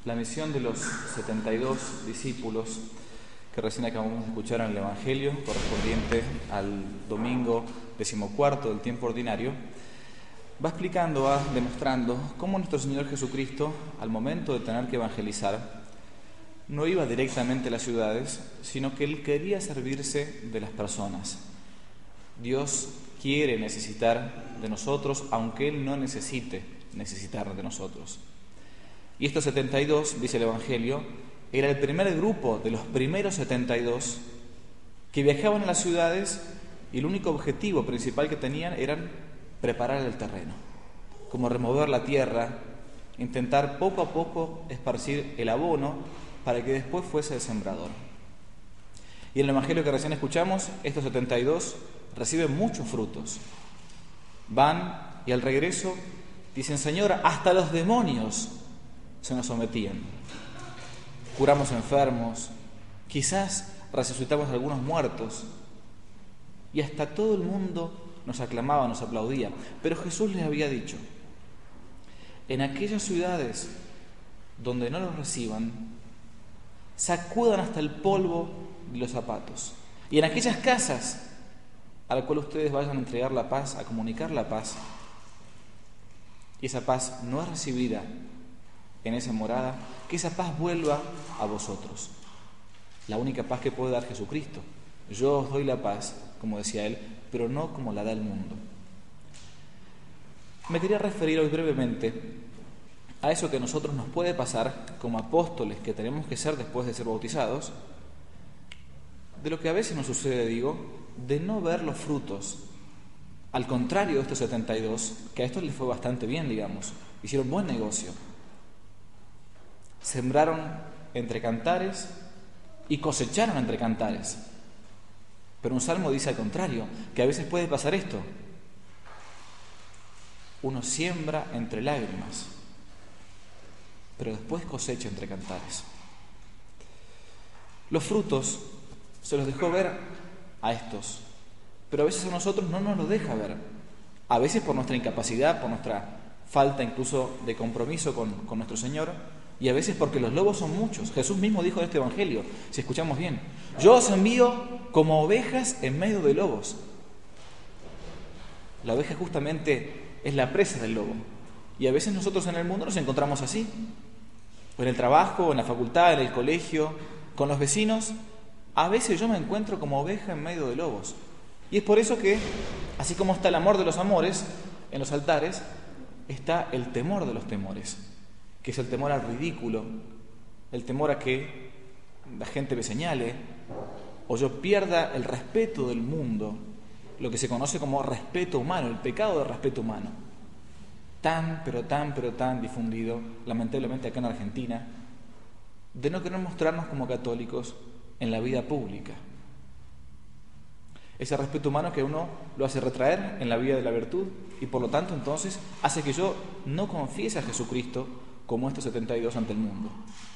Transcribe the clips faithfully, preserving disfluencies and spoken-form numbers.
La misión de los setenta y dos discípulos que recién acabamos de escuchar en el Evangelio, correspondiente al domingo decimocuarto del tiempo ordinario, va explicando, va demostrando cómo nuestro Señor Jesucristo, al momento de tener que evangelizar, no iba directamente a las ciudades, sino que Él quería servirse de las personas. Dios quiere necesitar de nosotros, aunque Él no necesite necesitar de nosotros. Y estos setenta y dos, dice el Evangelio, era el primer grupo de los primeros setenta y dos que viajaban a las ciudades y el único objetivo principal que tenían era preparar el terreno, como remover la tierra, intentar poco a poco esparcir el abono para que después fuese el sembrador. Y en el Evangelio que recién escuchamos, estos setenta y dos reciben muchos frutos. Van y al regreso dicen: Señor, hasta los demonios se nos sometían. Curamos enfermos, quizás resucitamos a algunos muertos, y hasta todo el mundo nos aclamaba, nos aplaudía. Pero Jesús les había dicho: en aquellas ciudades donde no los reciban, sacudan hasta el polvo de los zapatos. Y en aquellas casas a las cuales ustedes vayan a entregar la paz, a comunicar la paz, y esa paz no es recibida en esa morada, que esa paz vuelva a vosotros. La única paz que puede dar Jesucristo. Yo os doy la paz, como decía Él, pero no como la da el mundo. Me quería referir hoy brevemente a eso que a nosotros nos puede pasar como apóstoles que tenemos que ser después de ser bautizados, de lo que a veces nos sucede, digo, de no ver los frutos. Al contrario de estos setenta y dos, que a estos les fue bastante bien, digamos, hicieron buen negocio. Sembraron entre cantares y cosecharon entre cantares. Pero un salmo dice al contrario, que a veces puede pasar esto. Uno siembra entre lágrimas, pero después cosecha entre cantares. Los frutos se los dejó ver a estos, pero a veces a nosotros no nos los deja ver. A veces por nuestra incapacidad, por nuestra falta incluso de compromiso con, con nuestro Señor, y a veces porque los lobos son muchos. Jesús mismo dijo en este Evangelio, si escuchamos bien: yo os envío como ovejas en medio de lobos. La oveja justamente es la presa del lobo, y a veces nosotros en el mundo nos encontramos así, o en el trabajo, en la facultad, en el colegio, con los vecinos. A veces yo me encuentro como oveja en medio de lobos, y es por eso que, así como está el amor de los amores en los altares, está el temor de los temores, que es el temor al ridículo, el temor a que la gente me señale, o yo pierda el respeto del mundo, lo que se conoce como respeto humano, el pecado de respeto humano, tan, pero tan, pero tan difundido, lamentablemente acá en Argentina, de no querer mostrarnos como católicos en la vida pública. Ese respeto humano que uno lo hace retraer en la vida de la virtud, y por lo tanto entonces hace que yo no confiese a Jesucristo como estos setenta y dos ante el mundo.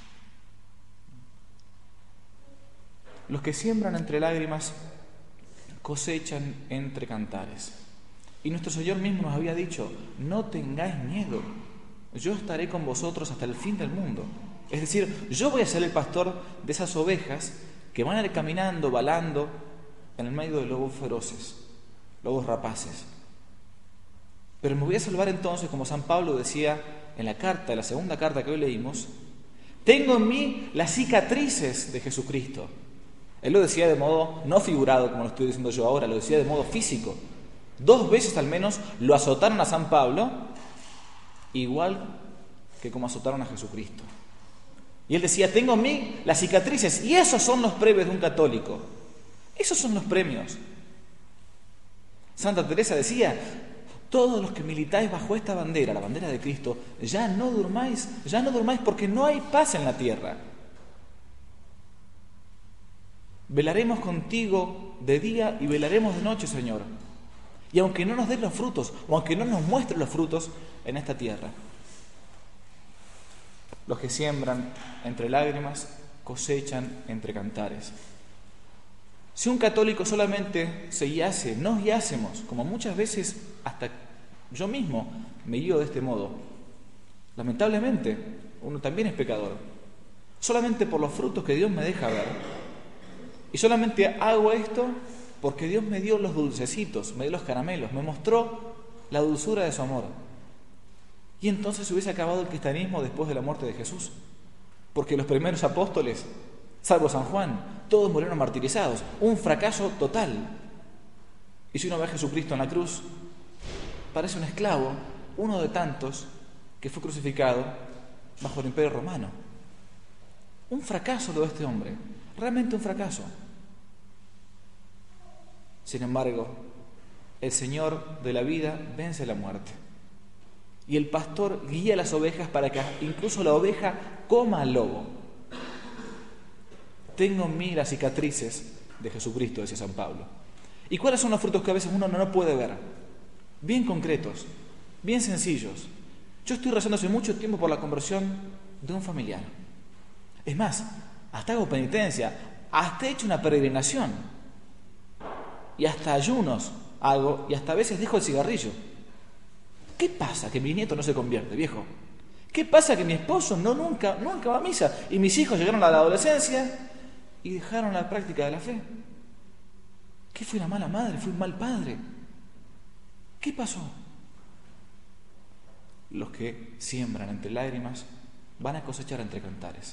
Los que siembran entre lágrimas cosechan entre cantares. Y nuestro Señor mismo nos había dicho: no tengáis miedo, yo estaré con vosotros hasta el fin del mundo. Es decir, yo voy a ser el pastor de esas ovejas que van a ir caminando, balando en el medio de lobos feroces, lobos rapaces. Pero me voy a salvar entonces, como San Pablo decía en la carta, en la segunda carta que hoy leímos: tengo en mí las cicatrices de Jesucristo. Él lo decía de modo no figurado, como lo estoy diciendo yo ahora, lo decía de modo físico. Dos veces al menos lo azotaron a San Pablo, igual que como azotaron a Jesucristo. Y él decía: tengo en mí las cicatrices, y esos son los premios de un católico. Esos son los premios. Santa Teresa decía: todos los que militáis bajo esta bandera, la bandera de Cristo, ya no durmáis, ya no durmáis porque no hay paz en la tierra. Velaremos contigo de día y velaremos de noche, Señor. Y aunque no nos des los frutos, o aunque no nos muestres los frutos en esta tierra. Los que siembran entre lágrimas cosechan entre cantares. Si un católico solamente se yace, nos yacemos, como muchas veces hasta yo mismo me guío de este modo, lamentablemente uno también es pecador. Solamente por los frutos que Dios me deja ver. Y solamente hago esto porque Dios me dio los dulcecitos, me dio los caramelos, me mostró la dulzura de su amor. Y entonces se hubiese acabado el cristianismo después de la muerte de Jesús. Porque los primeros apóstoles, salvo San Juan, todos murieron martirizados. Un fracaso total. Y si uno ve a Jesucristo en la cruz, parece un esclavo, uno de tantos que fue crucificado bajo el Imperio Romano. Un fracaso lo de este hombre, realmente un fracaso. Sin embargo, el Señor de la vida vence la muerte. Y el pastor guía a las ovejas para que incluso la oveja coma al lobo. Tengo en mí las cicatrices de Jesucristo, decía San Pablo. ¿Y cuáles son los frutos que a veces uno no puede ver? Bien concretos, bien sencillos. Yo estoy rezando hace mucho tiempo por la conversión de un familiar. Es más, hasta hago penitencia, hasta he hecho una peregrinación. Y hasta ayunos hago, y hasta a veces dejo el cigarrillo. ¿Qué pasa que mi nieto no se convierte, viejo? ¿Qué pasa que mi esposo no nunca, nunca va a misa? Y mis hijos llegaron a la adolescencia y dejaron la práctica de la fe. ¿Qué fui una mala madre? ¿Fui un mal padre? ¿Qué pasó? Los que siembran entre lágrimas van a cosechar entre cantares.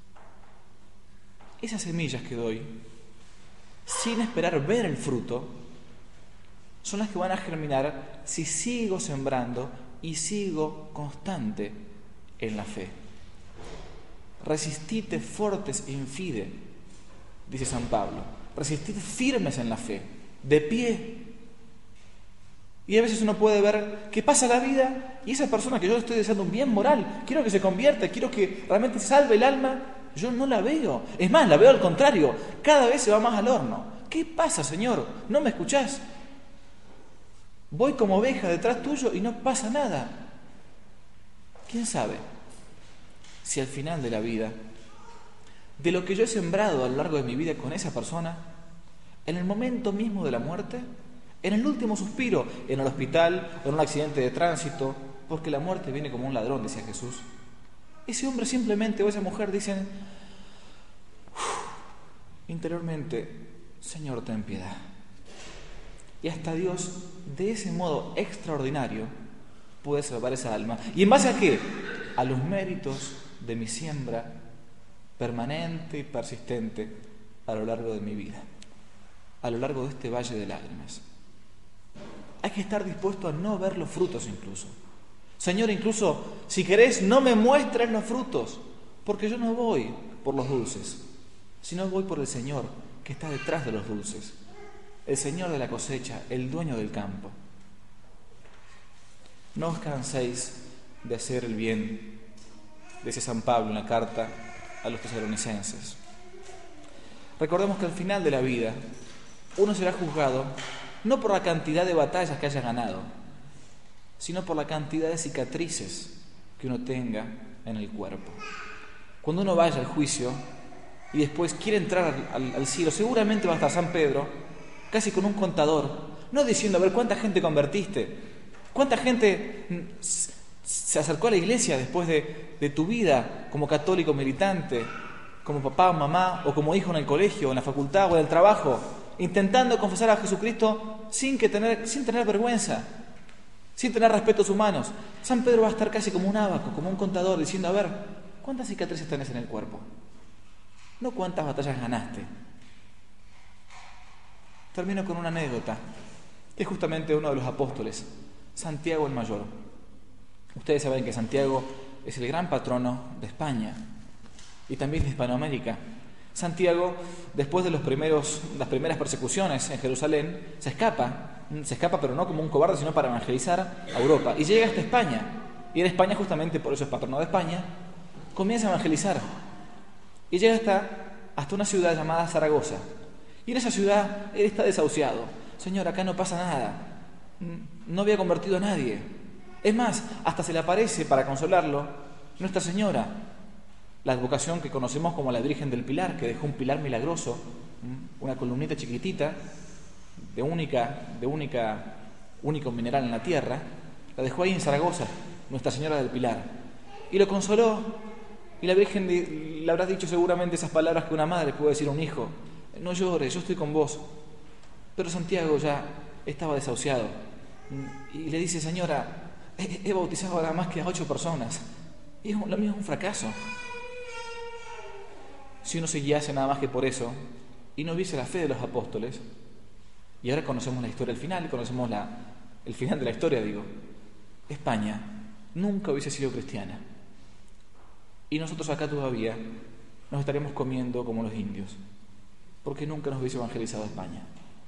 Esas semillas que doy, sin esperar ver el fruto, son las que van a germinar si sigo sembrando y sigo constante en la fe. Resistite fortes in fide, dice San Pablo. Resistite firmes en la fe, de pie. Y a veces uno puede ver que pasa la vida y esa persona que yo le estoy deseando un bien moral, quiero que se convierta, quiero que realmente salve el alma, yo no la veo. Es más, la veo al contrario, cada vez se va más al horno. ¿Qué pasa, Señor? ¿No me escuchás? Voy como oveja detrás tuyo y no pasa nada. ¿Quién sabe si al final de la vida, de lo que yo he sembrado a lo largo de mi vida con esa persona, en el momento mismo de la muerte, en el último suspiro, en el hospital o en un accidente de tránsito, porque la muerte viene como un ladrón, decía Jesús, ese hombre simplemente o esa mujer dicen interiormente, Señor, ten piedad. Y hasta Dios, de ese modo extraordinario, puede salvar esa alma. ¿Y en base a qué? A los méritos de mi siembra permanente y persistente a lo largo de mi vida, a lo largo de este valle de lágrimas. Hay que estar dispuesto a no ver los frutos incluso. Señor, incluso, si querés, no me muestres los frutos, porque yo no voy por los dulces, sino voy por el Señor que está detrás de los dulces. El Señor de la cosecha, el dueño del campo. No os canséis de hacer el bien, dice San Pablo en la carta a los tesalonicenses. Recordemos que al final de la vida uno será juzgado no por la cantidad de batallas que haya ganado, sino por la cantidad de cicatrices que uno tenga en el cuerpo. Cuando uno vaya al juicio y después quiere entrar al, al, al cielo, seguramente va a estar San Pedro casi con un contador, no diciendo, a ver, ¿cuánta gente convertiste? ¿Cuánta gente se acercó a la iglesia después de, de tu vida como católico militante, como papá o mamá, o como hijo en el colegio, en la facultad o en el trabajo, intentando confesar a Jesucristo sin, que tener, sin tener vergüenza, sin tener respetos humanos? San Pedro va a estar casi como un ábaco, como un contador, diciendo, a ver, ¿cuántas cicatrices tenés en el cuerpo? No cuántas batallas ganaste. Termino con una anécdota, que es justamente uno de los apóstoles, Santiago el Mayor. Ustedes saben que Santiago es el gran patrono de España y también de Hispanoamérica. Santiago, después de los primeros, las primeras persecuciones en Jerusalén, se escapa, se escapa pero no como un cobarde, sino para evangelizar a Europa, y llega hasta España. Y en España, justamente por eso es patrono de España, comienza a evangelizar. Y llega hasta, hasta una ciudad llamada Zaragoza. Y en esa ciudad él está desahuciado. Señor, acá no pasa nada. No había convertido a nadie. Es más, hasta se le aparece para consolarlo Nuestra Señora, la advocación que conocemos como la Virgen del Pilar, que dejó un pilar milagroso, una columnita chiquitita, de única, de única, único mineral en la tierra, la dejó ahí en Zaragoza, Nuestra Señora del Pilar. Y lo consoló. Y la Virgen le habrá dicho seguramente esas palabras que una madre puede decir a un hijo: no llores, yo estoy con vos. Pero Santiago ya estaba desahuciado. Y le dice: señora, he, he bautizado ahora más que a ocho personas. Y lo mío es un fracaso. Si uno se guiase nada más que por eso y no viese la fe de los apóstoles, y ahora conocemos la historia al final, conocemos la, el final de la historia, digo, España nunca hubiese sido cristiana. Y nosotros acá todavía nos estaríamos comiendo como los indios, porque nunca nos hubiese evangelizado España.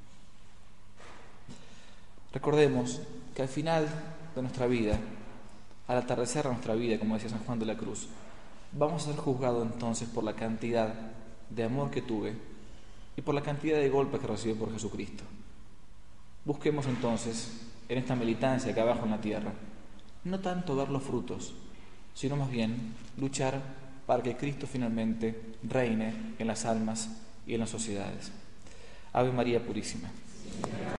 Recordemos que al final de nuestra vida, al atardecer de nuestra vida, como decía San Juan de la Cruz, vamos a ser juzgados entonces por la cantidad de amor que tuve y por la cantidad de golpes que recibí por Jesucristo. Busquemos entonces, en esta militancia acá abajo en la tierra, no tanto ver los frutos, sino más bien luchar para que Cristo finalmente reine en las almas y en las sociedades. Ave María Purísima.